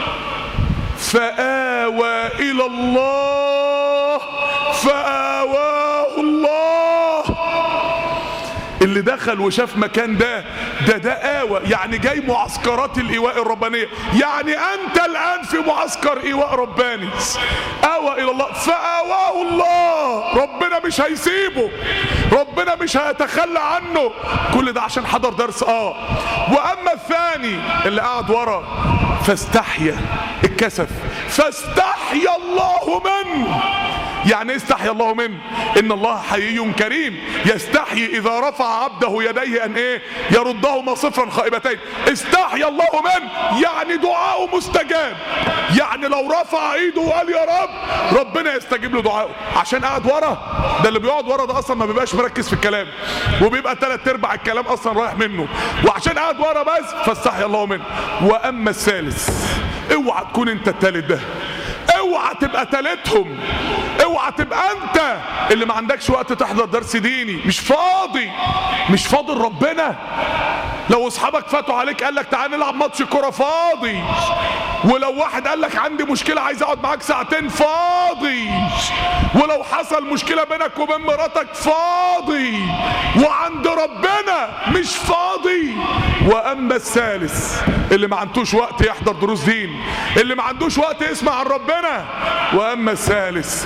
فآوى إلى الله فآواه الله. اللي دخل وشاف مكان ده آوى، يعني جاي معسكرات الإيواء الربانية، يعني أنت الآن في معسكر إيواء رباني. آوى إلى الله فآواه الله، ربنا مش هيسيبه، ربنا مش هيتخلى عنه. كل ده عشان حضر درس. وأما الثاني اللي قاعد ورا فاستحيا، اتكسف، فاستحيا الله منه. يعني استحيا الله منه؟ ان الله حيي كريم يستحيي اذا رفع عبده يديه ان ايه؟ يردهما صفرا خائبتين. استحيا الله منه يعني دعاؤه مستجاب، يعني لو رفع ايده وقال يا رب ربنا يستجيب له دعاؤه. عشان قاعد ورا، ده اللي بيقعد ورا ده اصلا ما بيبقاش مركز في الكلام وبيبقى 3/4 الكلام اصلا رايح منه، وعشان قاعد ورا بس فاستحيا الله منه. واما الثالث، اوعى تكون انت الثالث ده، اوعى تبقى ثالثهم، اوعى تبقى انت اللي ما عندكش وقت تحضر درس ديني، مش فاضي لربنا. لو اصحابك فاتوا عليك قال لك تعال نلعب ماتش كوره، فاضي. ولو واحد قال لك عندي مشكله عايز اقعد معاك ساعتين، فاضي. ولو حصل مشكله بينك وبين مراتك، فاضي. وعند ربنا مش فاضي. فاضي. واما الثالث اللي ما عندوش وقت يحضر دروس دين، اللي ما عندوش وقت يسمع عن ربنا. واما الثالث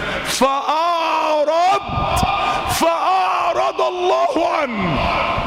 فأعرض الله عنه.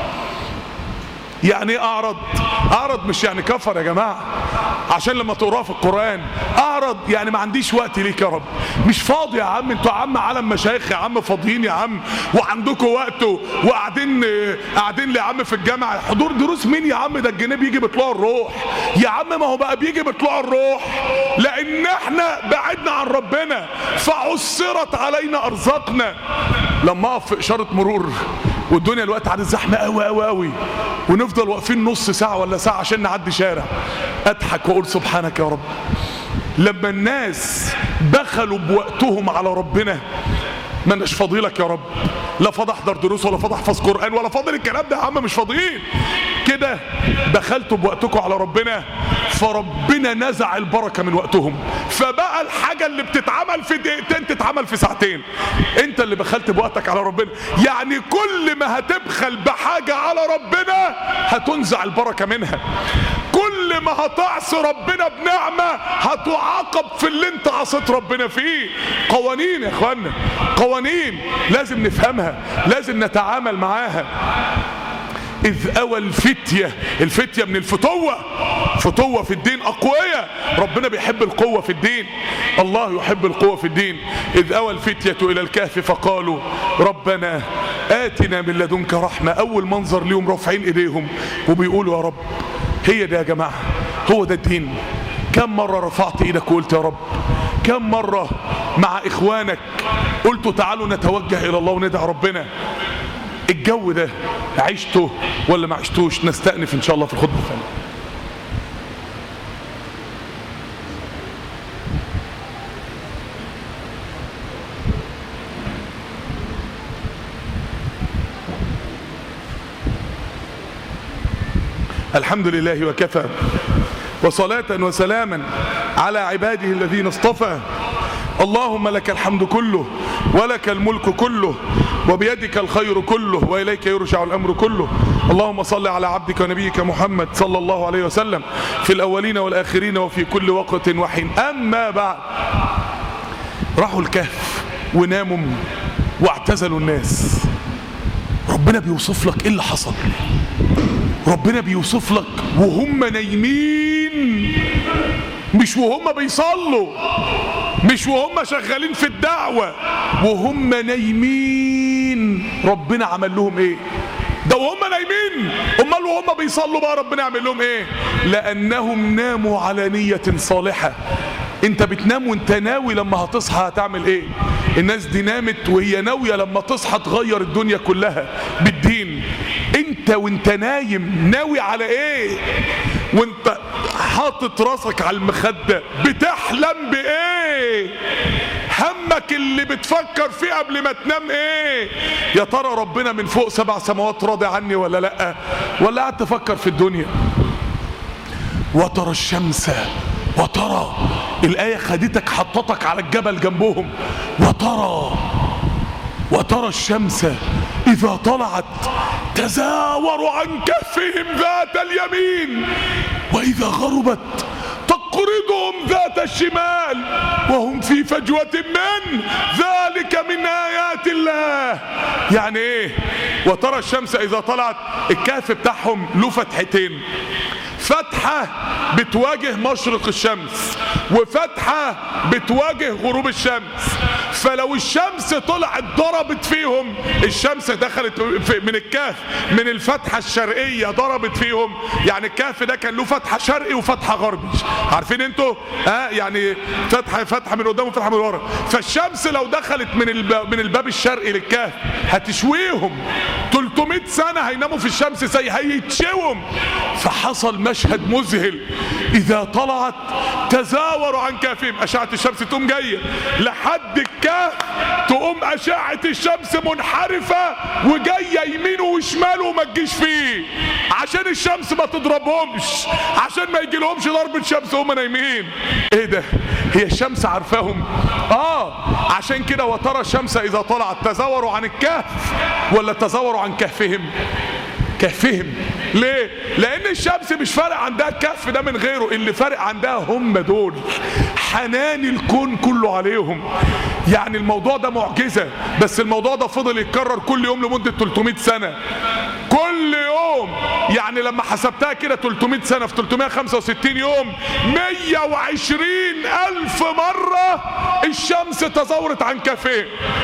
يعني ايه اعرض؟ اعرض مش يعني كفر يا جماعه، عشان لما تقراه في القران اعرض يعني ما عنديش وقت ليك يا رب، مش فاضي يا عم. انتوا يا عم عالم مشايخ يا عم، فاضيين يا عم وعندكم وقت وقاعدين يا عم في الجامعه. حضور دروس مين يا عم؟ ده الجنيه بيجي بطلوع الروح يا عم. ما هو بقى بيجي بطلوع الروح لان احنا بعدنا عن ربنا، فعسرت علينا ارزاقنا. لما اقف في اشاره مرور والدنيا الوقت عاد زحمه قوي قوي قوي، ونفضل واقفين نص ساعه ولا ساعه عشان نعدي شارع، اضحك واقول سبحانك يا رب. لما الناس بخلوا بوقتهم على ربنا، ما اناش فاضيلك يا رب، لا فاضي احضر دروس ولا فاضي احفظ قران ولا فاضي الكلام ده يا عم، مش فاضيين كده. دخلتوا بوقتكم على ربنا فربنا نزع البركه من وقتهم، فبقى الحاجه اللي بتتعمل في دقيقتين تتعمل في ساعتين. انت اللي بخلت بوقتك على ربنا. يعني كل ما هتبخل بحاجه على ربنا هتنزع البركه منها. كل ما هتعصي ربنا بنعمه هتعاقب في اللي انت عصيت ربنا فيه. قوانين يا اخوانا، قوانين لازم نفهمها، لازم نتعامل معاها. إذ أوى الفتية من الفتوة، فتوة في الدين، أقوياء. ربنا بيحب القوة في الدين، الله يحب القوة في الدين. إذ أوى الفتية إلى الكهف فقالوا ربنا آتنا من لدنك رحمة. أول منظر ليهم رافعين إيديهم وبيقولوا يا رب. هي ده يا جماعة، هو ده الدين. كم مرة رفعت إيدك وقلت يا رب؟ كم مرة مع إخوانك قلتوا تعالوا نتوجه إلى الله وندعي ربنا؟ الجو ده عشته ولا ما عشتوش؟ نستأنف إن شاء الله في الخطبة الثانية. الحمد لله وكفى، وصلاة وسلاما على عباده الذين اصطفى. اللهم لك الحمد كله ولك الملك كله وبيدك الخير كله وإليك يرجع الأمر كله. اللهم صل على عبدك ونبيك محمد صلى الله عليه وسلم في الأولين والآخرين وفي كل وقت وحين. أما بعد، راحوا الكهف وناموا واعتزلوا الناس. ربنا بيوصف لك إيه اللي حصل. ربنا بيوصف لك وهم نايمين، مش وهم بيصلوا، مش وهم شغالين في الدعوة، وهم نايمين. ربنا عمل لهم ايه؟ ده وهم نايمين. امال وهم بيصلوا بقى ربنا يعمل لهم ايه؟ لانهم ناموا على نية صالحة. انت بتنام وانت ناوي لما هتصحى هتعمل ايه؟ الناس دي نامت وهي ناوية لما تصحى تغير الدنيا كلها بالدين. انت وانت نايم ناوي على ايه؟ وانت حاطط راسك على المخدة بتحلم بايه؟ همك اللي بتفكر فيه قبل ما تنام ايه؟ يا ترى ربنا من فوق 7 سماوات راضي عني ولا لا؟ ولا قاعد تفكر في الدنيا؟ وترى الشمس، وترى الآية خدتك حطتك على الجبل جنبهم. وترى الشمس إذا طلعت تزاور عن كهفهم ذات اليمين وإذا غربت تقرضهم ذات الشمال وهم في فجوة من ذلك من آيات الله. يعني ايه؟ وترى الشمس إذا طلعت، الكهف بتاعهم له فتحتين، فتحة بتواجه مشرق الشمس وفتحة بتواجه غروب الشمس. فلو الشمس طلعت ضربت فيهم، الشمس دخلت من الكهف من الفتحة الشرقية ضربت فيهم. يعني الكهف ده كان له فتحة شرقي وفتحة غربي، عارفين انتوا؟ يعني فتحة من قدام وفتحة من ورا. فالشمس لو دخلت من الباب الشرقي للكهف هتشويهم 300 سنة، هيناموا في الشمس هيتشوهم. فحصل مشهد مذهل، إذا طلعت تزاوروا عن كهفهم، أشعة الشمس تقوم جاية لحد الكهف، تقوم أشعة الشمس منحرفة وجاية يمينه وشماله وما تجيش فيه، عشان الشمس ما تضربهمش، عشان ما يجي لهمش ضربة شمس وهم نايمين. ايه ده؟ هي الشمس عارفاهم؟ عشان كده وترى الشمس إذا طلعت تزاوروا عن الكهف ولا تزاوروا عن كهفهم؟ كهفهم ليه؟ لان الشمس مش فارق عندها الكهف ده من غيره، اللي فارق عندها هم دول، حنان الكون كله عليهم. يعني الموضوع ده معجزة، بس الموضوع ده فضل يتكرر كل يوم لمدة 300 سنة كل يوم. يعني لما حسبتها كده 300 سنة في 365 يوم 120,000 مرة الشمس تزورت عن كهفين.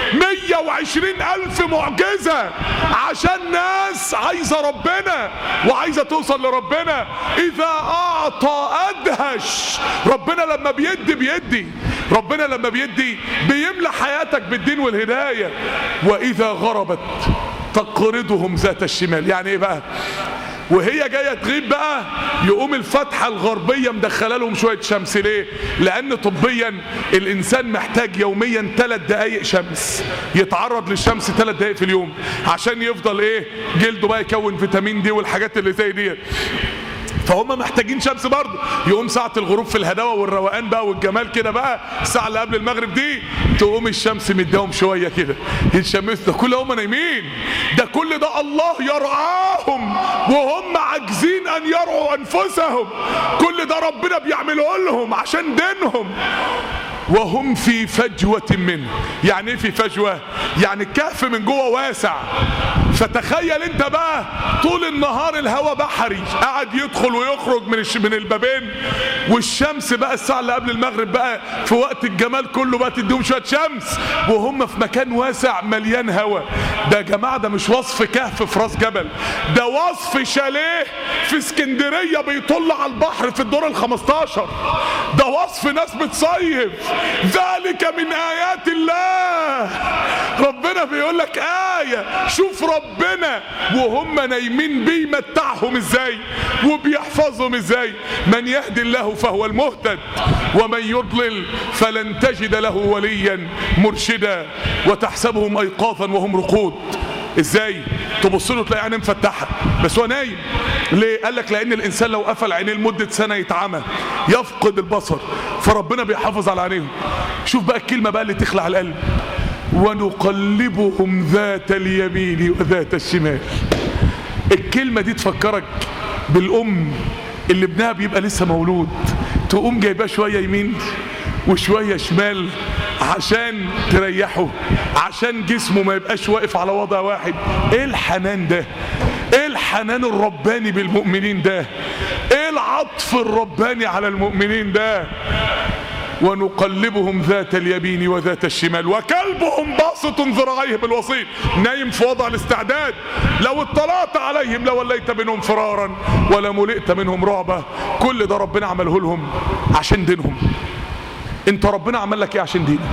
120,000 معجزة عشان ناس عايزة ربنا وعايزة توصل لربنا. إذا أعطى أدهش. ربنا لما بيدي ربنا لما بيدي بيملى حياتك بالدين والهداية. وإذا غربت تقرضهم ذات الشمال. يعني ايه بقى؟ وهي جايه تغيب بقى يقوم الفتحه الغربيه مدخله لهم شويه شمس. ليه؟ لان طبيا الانسان محتاج يوميا 3 دقائق شمس، يتعرض للشمس 3 دقائق في اليوم عشان يفضل ايه؟ جلده بقى يكون فيتامين دي والحاجات اللي زي دي. فهم محتاجين شمس برضه. يقوم ساعة الغروب في الهداوة والروقان بقى والجمال كده بقى، الساعة اللي قبل المغرب دي تقوم الشمس مديهم شوية كده يتشمسوا. ده كل هم نايمين، ده كل ده الله يرعاهم وهم عاجزين أن يرعوا أنفسهم. كل ده ربنا بيعمله لهم عشان دينهم. وهم في فجوة منه. يعني ايه في فجوة؟ يعني الكهف من جوه واسع، فتخيل انت بقى طول النهار الهواء بحري قاعد يدخل ويخرج من البابين، والشمس بقى الساعة اللي قبل المغرب بقى في وقت الجمال كله بقى تديهم شوية شمس وهم في مكان واسع مليان هواء. ده يا جماعة ده مش وصف كهف في راس جبل، ده وصف شاليه في اسكندرية بيطل على البحر في الدور ال15. ده وصف ناس بتصيف. ذلك من آيات الله. ربنا بيقول لك آية، شوف ربنا وهم نايمين بيمتعهم ازاي وبيحفظهم ازاي. من يهدي الله فهو المهتد ومن يضلل فلن تجد له وليا مرشدا. وتحسبهم أيقاظا وهم رقود. ازاي؟ تبص له تلاقي عينيه مفتحه بس هو نايم. ليه؟ قال لك لان الانسان لو قفل عينيه لمده سنه يتعمى، يفقد البصر، فربنا بيحافظ على عينيهم. شوف بقى الكلمه بقى اللي تخلع القلب، ونقلبهم ذات اليمين وذات الشمال. الكلمه دي تفكرك بالام اللي ابنها بيبقى لسه مولود، تقوم جايباه شويه يمين وشويه شمال عشان تريحه، عشان جسمه ما يبقاش واقف على وضع واحد. ايه الحنان ده؟ ايه الحنان الرباني بالمؤمنين ده؟ ايه العطف الرباني على المؤمنين ده؟ ونقلبهم ذات اليمين وذات الشمال وكلبهم باسط ذراعيه بالوصيد. نايم في وضع الاستعداد، لو اطلعت عليهم لوليت منهم فرارا ولملئت منهم رعبا. كل ده ربنا عمله لهم عشان دينهم. انت ربنا عمل لك ايه عشان دينك؟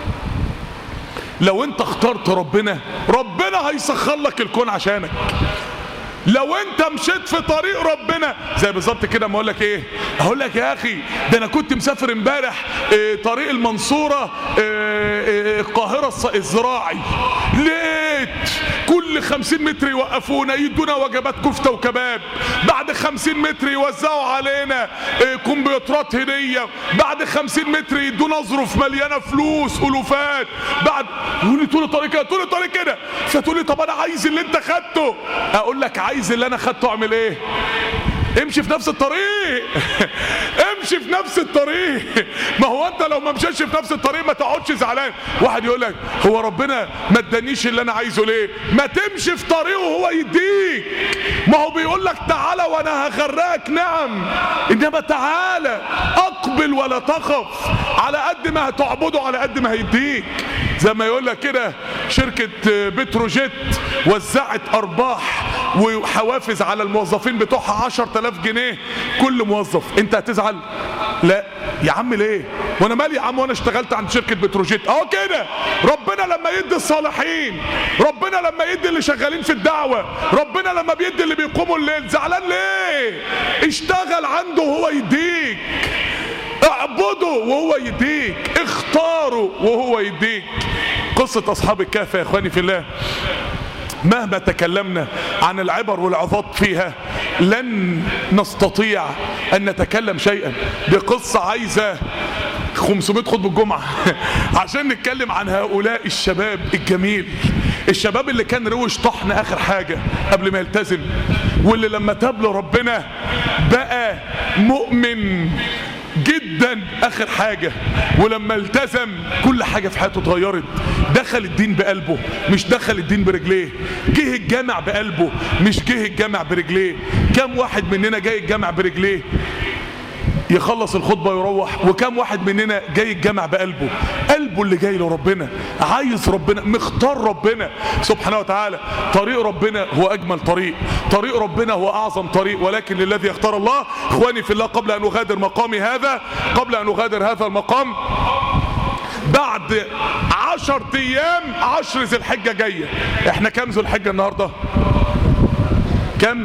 لو انت اخترت ربنا، ربنا هيسخر لك الكون عشانك. لو انت مشيت في طريق ربنا زي بالظبط كده ما اقول لك ايه، اقول لك يا اخي ده انا كنت مسافر امبارح طريق المنصوره القاهره الزراعي، لقيت كل 50 متر يوقفونا يدونا وجبات كفته وكباب، بعد 50 متر يوزعوا علينا كمبيوترات هديه، بعد 50 متر يدونا ظروف مليانه فلوس الوفات، بعد يقول لي طول الطريق كده طول الطريق كده. فتقول لي طب انا عايز اللي انت خدته. اقول لك عايز اللي انا خدته اعمل ايه؟ امشي في نفس الطريق. امشي في نفس الطريق. ما هو انت لو ما مشيتش في نفس الطريق ما تقعدش زعلان. واحد يقول لك هو ربنا ما ادانيش اللي انا عايزه ليه؟ ما تمشي في طريقه وهو يديك. ما هو بيقول لك تعالى وانا هغرقك، نعم، انما تعالى اقبل ولا تخف. على قد ما هتعبده على قد ما هيديك. زي ما يقول لك كده شركة بتروجيت وزعت ارباح وحوافز على الموظفين بتوعها 10,000 جنيه كل موظف. انت هتزعل؟ لا يا عم ليه؟ وانا مالي يا عم، وانا اشتغلت عند شركة بتروجيت اهو كده. ربنا لما يدي الصالحين، ربنا لما يدي اللي شغالين في الدعوة، ربنا لما بيدي اللي بيقوموا الليل، زعلان ليه؟ اشتغل عنده وهو يديك، اعبده وهو يديك، اختاره وهو يديك. قصة اصحاب الكهف يا اخواني في الله مهما تكلمنا عن العبر والعظات فيها لن نستطيع ان نتكلم شيئا. دي قصة عايزة 500 خطبة الجمعة عشان نتكلم عن هؤلاء الشباب الجميل الشباب اللي كان روش طحن اخر حاجة قبل ما يلتزم، واللي لما تاب لربنا بقى مؤمن جدا اخر حاجة، ولما التزم كل حاجة في حياته اتغيرت. دخل الدين بقلبه مش دخل الدين برجليه، جه الجامع بقلبه مش جه الجامع برجليه. كم واحد مننا جاي الجامع برجليه يخلص الخطبة يروح، وكم واحد مننا جاي الجامع بقلبه، قلبه اللي جاي لربنا، عايز ربنا، مختار ربنا سبحانه وتعالى. طريق ربنا هو أجمل طريق، طريق ربنا هو أعظم طريق، ولكن للذي يختار الله. إخواني في الله، قبل أن أغادر مقامي هذا، قبل أن أغادر هذا المقام، بعد 10 أيام 10 ذي الحجة جاية. احنا كم ذو الحجة النهاردة؟ كم؟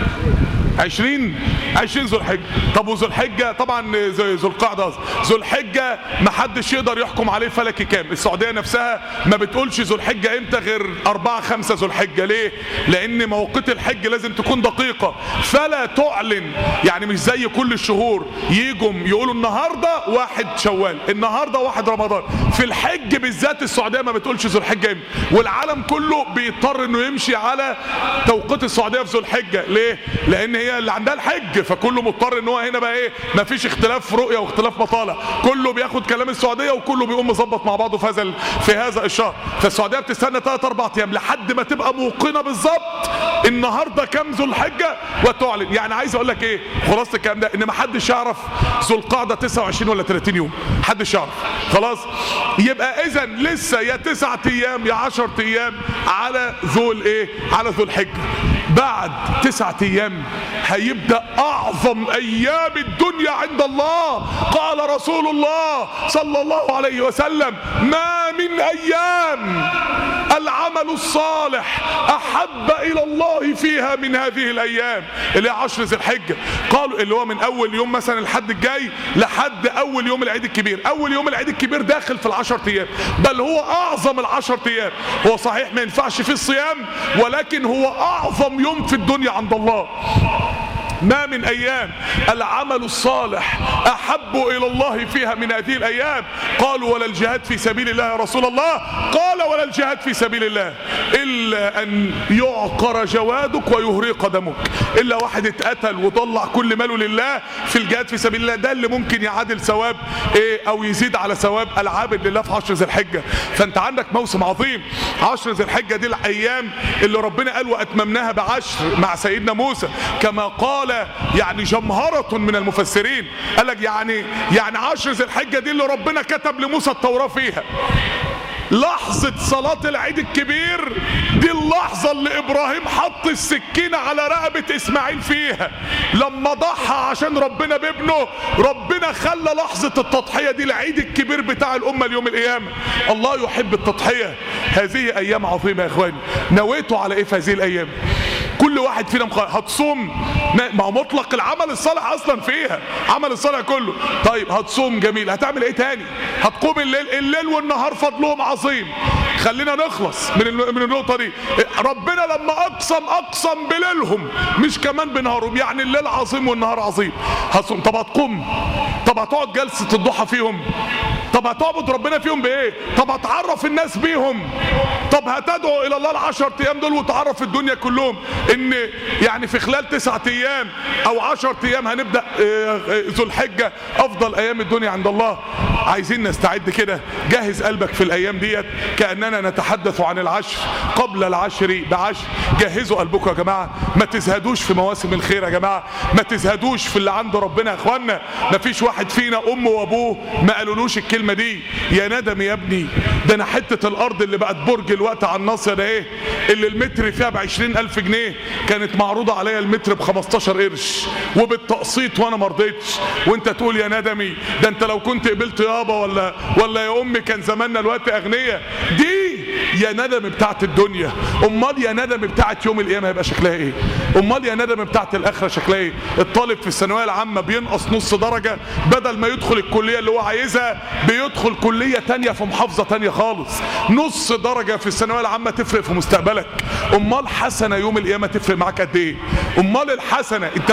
20 ذو الحجة. طب وذو الحجة طبعا ذو القعدة، ذو الحجة محدش يقدر يحكم عليه فلكي كام. السعودية نفسها ما بتقولش ذو الحجة امتى غير 4-5 ذو الحجة. ليه؟ لان مواقيت الحج لازم تكون دقيقة، فلا تعلن. يعني مش زي كل الشهور يجوا يقولوا النهاردة 1 شوال، النهاردة 1 رمضان. في الحج بالذات السعودية ما بتقولش ذو الحجة امتى، والعالم كله بيضطر انه يمشي على توقيت السعودية في ذو الحجة. ليه؟ لان هي اللي عندها الحج، فكله مضطر ان هو هنا بقى ايه، مفيش اختلاف في رؤيه واختلاف مطالع، كله بياخد كلام السعوديه وكله بيقوم مظبط مع بعضه في هذا الشهر. فالسعوديه بتستنى 3-4 ايام لحد ما تبقى موقنه بالظبط النهارده كام ذو الحجه وتعلن. يعني عايز اقول لك ايه خلاصه الكلام ده، ان ما حدش يعرف ذو القعده 29 ولا 30 يوم، محدش يعرف. خلاص، يبقى اذا لسه يا 9 ايام يا 10 ايام على ذو الايه، على ذو الحجه. بعد 9 ايام هيبدأ أعظم أيام الدنيا عند الله. قال رسول الله صلى الله عليه وسلم: ما من أيام العمل الصالح أحب إلى الله فيها من هذه الأيام اللي هي 10 ذي الحجة. قالوا اللي هو من أول يوم مثلا الحد الجاي لحد أول يوم العيد الكبير. أول يوم العيد الكبير داخل في 10 أيام، بل هو أعظم 10 أيام. هو صحيح ما ينفعش فيه الصيام، ولكن هو أعظم يوم في الدنيا عند الله. ما من أيام العمل الصالح أحب إلى الله فيها من هذه الأيام. قالوا: ولا الجهاد في سبيل الله يا رسول الله؟ قال: ولا الجهاد في سبيل الله إلا أن يعقر جوادك ويهريق دمك. إلا واحد اتقتل وطلع كل ماله لله في الجهاد في سبيل الله، ده اللي ممكن يعادل ثواب إيه أو يزيد على ثواب العابد لله في 10 ذي الحجة. فأنت عندك موسم عظيم. 10 ذي الحجة دي الأيام اللي ربنا قال: وأتممناها ب10 مع سيدنا موسى، كما قال يعني جمهرة من المفسرين. قال لك يعني 10 ذي الحجة دي اللي ربنا كتب لموسى التوراة فيها. لحظة صلاة العيد الكبير دي اللحظة اللي إبراهيم حط السكينة على رقبة إسماعيل فيها لما ضحى عشان ربنا بابنه. ربنا خلى لحظة التضحية دي العيد الكبير بتاع الأمة اليوم القيامة. الله يحب التضحية. هذه أيام عظيمة يا إخواني. نويتوا على إيه في هذه الأيام؟ كل واحد فينا هتصوم، ما هو مطلق العمل الصالح اصلا فيها، عمل الصالح كله. طيب هتصوم جميل، هتعمل ايه تاني؟ هتقوم الليل والنهار فضلهم عظيم. خلينا نخلص من النقطه دي. ربنا لما اقسم بليلهم مش كمان بنهارهم، يعني الليل عظيم والنهار عظيم. هتصوم. طب هتقوم، طب هتقعد جلسه الضحى فيهم، طب هتعبد ربنا فيهم بايه؟ طب هتعرف الناس بيهم، طب هتدعو الى الله 10 ايام دول وتعرف الدنيا كلهم ان يعني في خلال 9 ايام او 10 ايام هنبدا ذو الحجه افضل ايام الدنيا عند الله. عايزين نستعد كده. جهز قلبك في الايام ديت كاننا نتحدث عن العشر قبل العشر بعشر. جهزوا قلبكم يا جماعه، ما تزهدوش في مواسم الخير يا جماعه، ما تزهدوش في اللي عند ربنا يا اخوانا. ما فيش واحد فينا امه وابوه ما قالولوش الكلمه دي: يا ندم يا ابني، ده انا حته الارض اللي بقت برج الوقت على الناصيه ده ايه، اللي المتر فيها ب20,000 جنيه، كانت معروضه عليا المتر ب15 قرش وبالتقسيط وانا ما رضيتش. وانت تقول يا ندمي، ده انت لو كنت قبلت يابا ولا يا امي كان زماننا الوقت اغنياء. دي يا ندم بتاعت الدنيا. امال يا ندم بتاعت يوم القيامه هيبقى شكلها ايه؟ امال يا ندم بتاعت الاخره شكلها ايه؟ الطالب في الثانويه العامه بينقص نص درجه، بدل ما يدخل الكليه اللي هو عايزها بيدخل كليه تانية في محافظه تانية خالص. نص درجه في الثانويه العامه تفرق في مستقبلك. امال حسنه يوم القيامه تفرق معاك قد ايه؟ امال الحسنه انت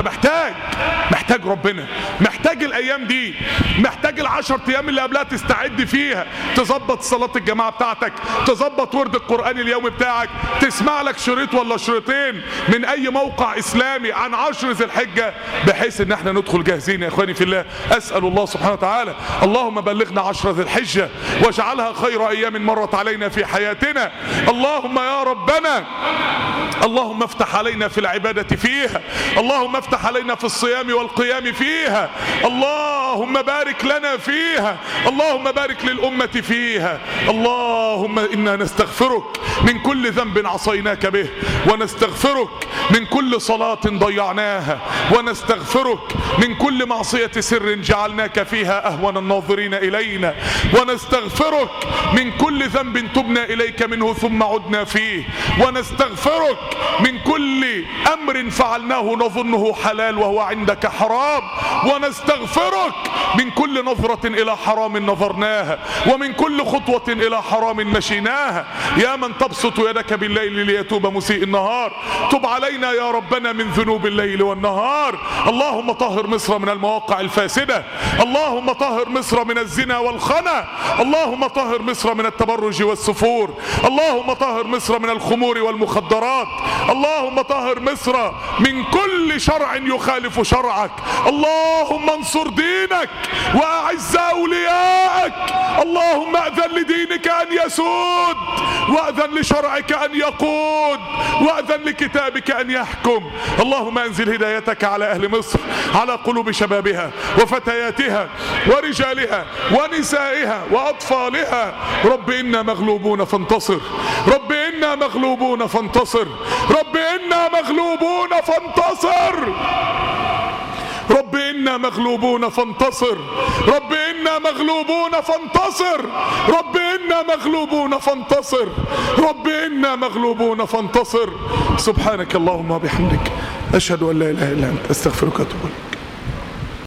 محتاج ربنا، محتاج الايام دي، محتاج ال10 ايام اللي قبلها تستعد فيها، تظبط صلاه الجماعه بتاعتك، تظبط تظبط ورد القرآن اليومي بتاعك، تسمع لك شريط ولا شريطين من اي موقع اسلامي عن 10 ذي الحجة، بحيث ان احنا ندخل جاهزين يا اخواني في الله. اسأل الله سبحانه وتعالى اللهم بلغنا 10 ذي الحجة واجعلها خير ايام مرت علينا في حياتنا. اللهم يا ربنا اللهم افتح علينا في العبادة فيها، اللهم افتح علينا في الصيام والقيام فيها، اللهم بارك لنا فيها، اللهم بارك للأمة فيها. اللهم إنا نستغفرك من كل ذنب عصيناك به، ونستغفرك من كل صلاة ضيعناها، ونستغفرك من كل معصية سر جعلناك فيها أهون الناظرين إلينا، ونستغفرك من كل ذنب تبنا إليك منه ثم عدنا فيه، ونستغفرك من كل أمر فعلناه نظنه حلال وهو عندك حرام، ونستغفرك من كل نظرة إلى حرام نظرناها، ومن كل خطوة إلى حرام مشيناها. يا من تبسط يدك بالليل ليتوب مسيء النهار، تب علينا يا ربنا من ذنوب الليل والنهار. اللهم طهر مصر من المواقع الفاسدة، اللهم طهر مصر من الزنا والخنا، اللهم طهر مصر من التبرج والسفور، اللهم طهر مصر من الخمور والمخدرات، اللهم طهر مصر من كل شرع يخالف شرعك. اللهم انصر دينك واعز اولياءك، اللهم اذن لدينك ان يسود، واذن لشرعك ان يقود، واذن لكتابك ان يحكم. اللهم انزل هدايتك على اهل مصر، على قلوب شبابها وفتياتها ورجالها ونسائها واطفالها. رب انا مغلوبون فانتصر، رب انا مغلوبون فانتصر، رب انا مغلوبون فانتصر، رب إنا مغلوبون فانتصر، رب إنا مغلوبون فانتصر، رب إنا مغلوبون فانتصر، رب إنا مغلوبون فانتصر. سبحانك اللهم وبحمدك، أشهد أن لا إله إلا أنت، أستغفرك وأتوب إليك.